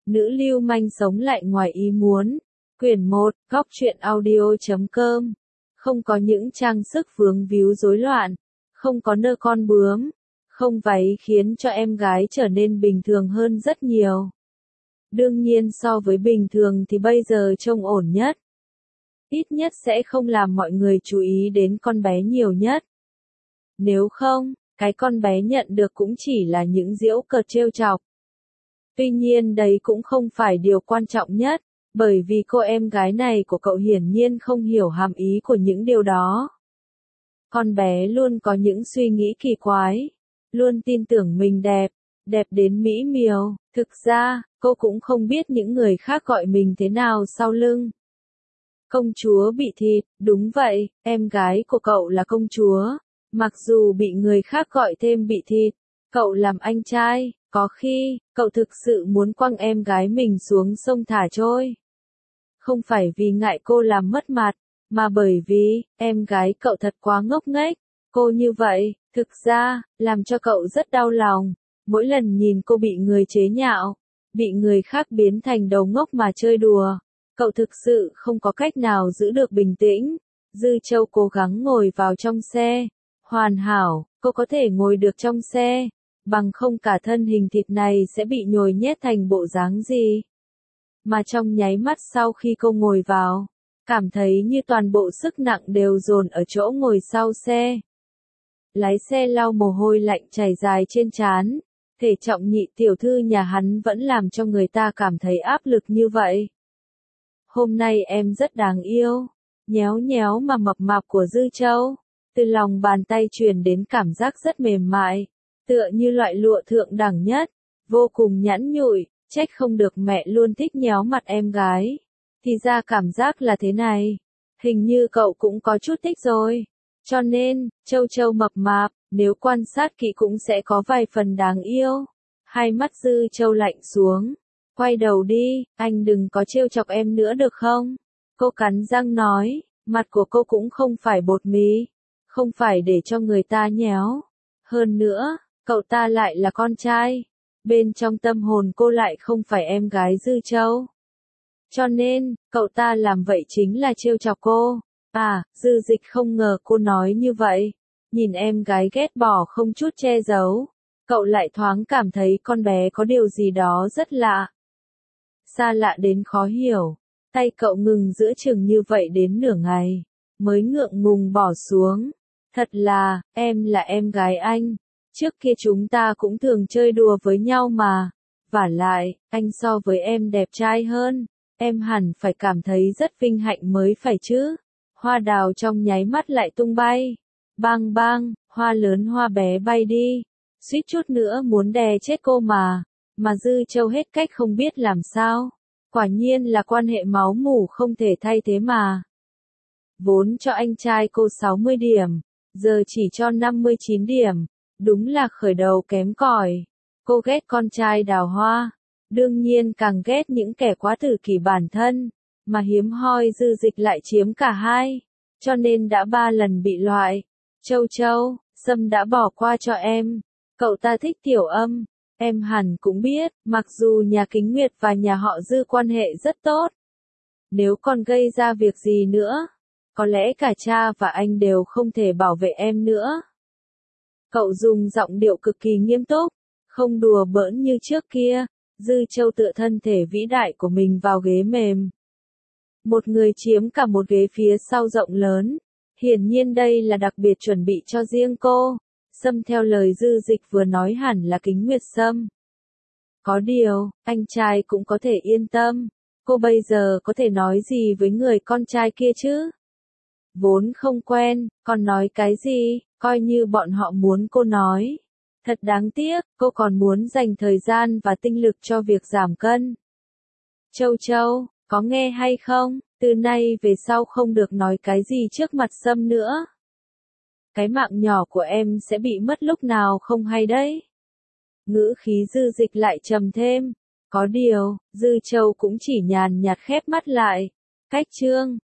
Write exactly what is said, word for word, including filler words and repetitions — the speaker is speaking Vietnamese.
Nữ lưu manh sống lại ngoài ý muốn. Quyển một, góc truyện audio chấm com. Không có những trang sức vướng víu rối loạn, không có nơ con bướm, không váy khiến cho em gái trở nên bình thường hơn rất nhiều. Đương nhiên so với bình thường thì bây giờ trông ổn nhất. Ít nhất sẽ không làm mọi người chú ý đến con bé nhiều nhất. Nếu không, cái con bé nhận được cũng chỉ là những giễu cợt trêu chọc. Tuy nhiên đấy cũng không phải điều quan trọng nhất, bởi vì cô em gái này của cậu hiển nhiên không hiểu hàm ý của những điều đó. Con bé luôn có những suy nghĩ kỳ quái, luôn tin tưởng mình đẹp, đẹp đến mỹ miều. Thực ra, cô cũng không biết những người khác gọi mình thế nào sau lưng. Công chúa bị thịt, đúng vậy, em gái của cậu là công chúa. Mặc dù bị người khác gọi thêm bị thịt, cậu làm anh trai, có khi, cậu thực sự muốn quăng em gái mình xuống sông thả trôi. Không phải vì ngại cô làm mất mặt, mà bởi vì, em gái cậu thật quá ngốc nghếch. Cô như vậy, thực ra, làm cho cậu rất đau lòng. Mỗi lần nhìn cô bị người chế nhạo, bị người khác biến thành đầu ngốc mà chơi đùa, cậu thực sự không có cách nào giữ được bình tĩnh. Dư Châu cố gắng ngồi vào trong xe. Hoàn hảo, cô có thể ngồi được trong xe, bằng không cả thân hình thịt này sẽ bị nhồi nhét thành bộ dáng gì. Mà trong nháy mắt sau khi cô ngồi vào, cảm thấy như toàn bộ sức nặng đều dồn ở chỗ ngồi sau xe. Lái xe lau mồ hôi lạnh chảy dài trên trán, thể trọng nhị tiểu thư nhà hắn vẫn làm cho người ta cảm thấy áp lực như vậy. Hôm nay em rất đáng yêu, nhéo nhéo mà mập mạp của Dư Châu. Từ lòng bàn tay truyền đến cảm giác rất mềm mại, tựa như loại lụa thượng đẳng nhất, vô cùng nhẵn nhụi, trách không được mẹ luôn thích nhéo mặt em gái. Thì ra cảm giác là thế này, hình như cậu cũng có chút thích rồi. Cho nên, Châu Châu mập mạp, nếu quan sát kỹ cũng sẽ có vài phần đáng yêu. Hai mắt Dư Châu lạnh xuống, quay đầu đi, anh đừng có trêu chọc em nữa được không? Cô cắn răng nói, mặt của cô cũng không phải bột mì. Không phải để cho người ta nhéo. Hơn nữa, cậu ta lại là con trai. Bên trong tâm hồn cô lại không phải em gái Dư Châu. Cho nên, cậu ta làm vậy chính là trêu chọc cô. À, Dư Dịch không ngờ cô nói như vậy. Nhìn em gái ghét bỏ không chút che giấu. Cậu lại thoáng cảm thấy con bé có điều gì đó rất lạ. Xa lạ đến khó hiểu. Tay cậu ngừng giữa chừng như vậy đến nửa ngày. Mới ngượng ngùng bỏ xuống. Thật là, em là em gái anh. Trước kia chúng ta cũng thường chơi đùa với nhau mà. Vả lại, anh so với em đẹp trai hơn. Em hẳn phải cảm thấy rất vinh hạnh mới phải chứ. Hoa đào trong nháy mắt lại tung bay. Bang bang, hoa lớn hoa bé bay đi. Suýt chút nữa muốn đè chết cô mà. Mà Dư Châu hết cách không biết làm sao. Quả nhiên là quan hệ máu mủ không thể thay thế mà. Vốn cho anh trai cô sáu mươi điểm. Giờ chỉ cho năm mươi chín điểm, đúng là khởi đầu kém cỏi. Cô ghét con trai đào hoa, đương nhiên càng ghét những kẻ quá tự kỷ bản thân, mà hiếm hoi Dư Dịch lại chiếm cả hai, cho nên đã ba lần bị loại. Châu Châu, Sâm đã bỏ qua cho em, cậu ta thích Tiểu Âm, em hẳn cũng biết, mặc dù nhà Kính Nguyệt và nhà họ Dư quan hệ rất tốt. Nếu còn gây ra việc gì nữa, có lẽ cả cha và anh đều không thể bảo vệ em nữa. Cậu dùng giọng điệu cực kỳ nghiêm túc, không đùa bỡn như trước kia. Dư Châu tựa thân thể vĩ đại của mình vào ghế mềm. Một người chiếm cả một ghế phía sau rộng lớn. Hiển nhiên đây là đặc biệt chuẩn bị cho riêng cô. Sâm theo lời Dư Dịch vừa nói hẳn là Kính Nguyệt Sâm. Có điều, anh trai cũng có thể yên tâm. Cô bây giờ có thể nói gì với người con trai kia chứ? Vốn không quen, còn nói cái gì, coi như bọn họ muốn cô nói. Thật đáng tiếc, cô còn muốn dành thời gian và tinh lực cho việc giảm cân. Châu Châu, có nghe hay không, từ nay về sau không được nói cái gì trước mặt Sâm nữa. Cái mạng nhỏ của em sẽ bị mất lúc nào không hay đấy. Ngữ khí Dư Dịch lại trầm thêm. Có điều, Dư Châu cũng chỉ nhàn nhạt khép mắt lại. Cách chương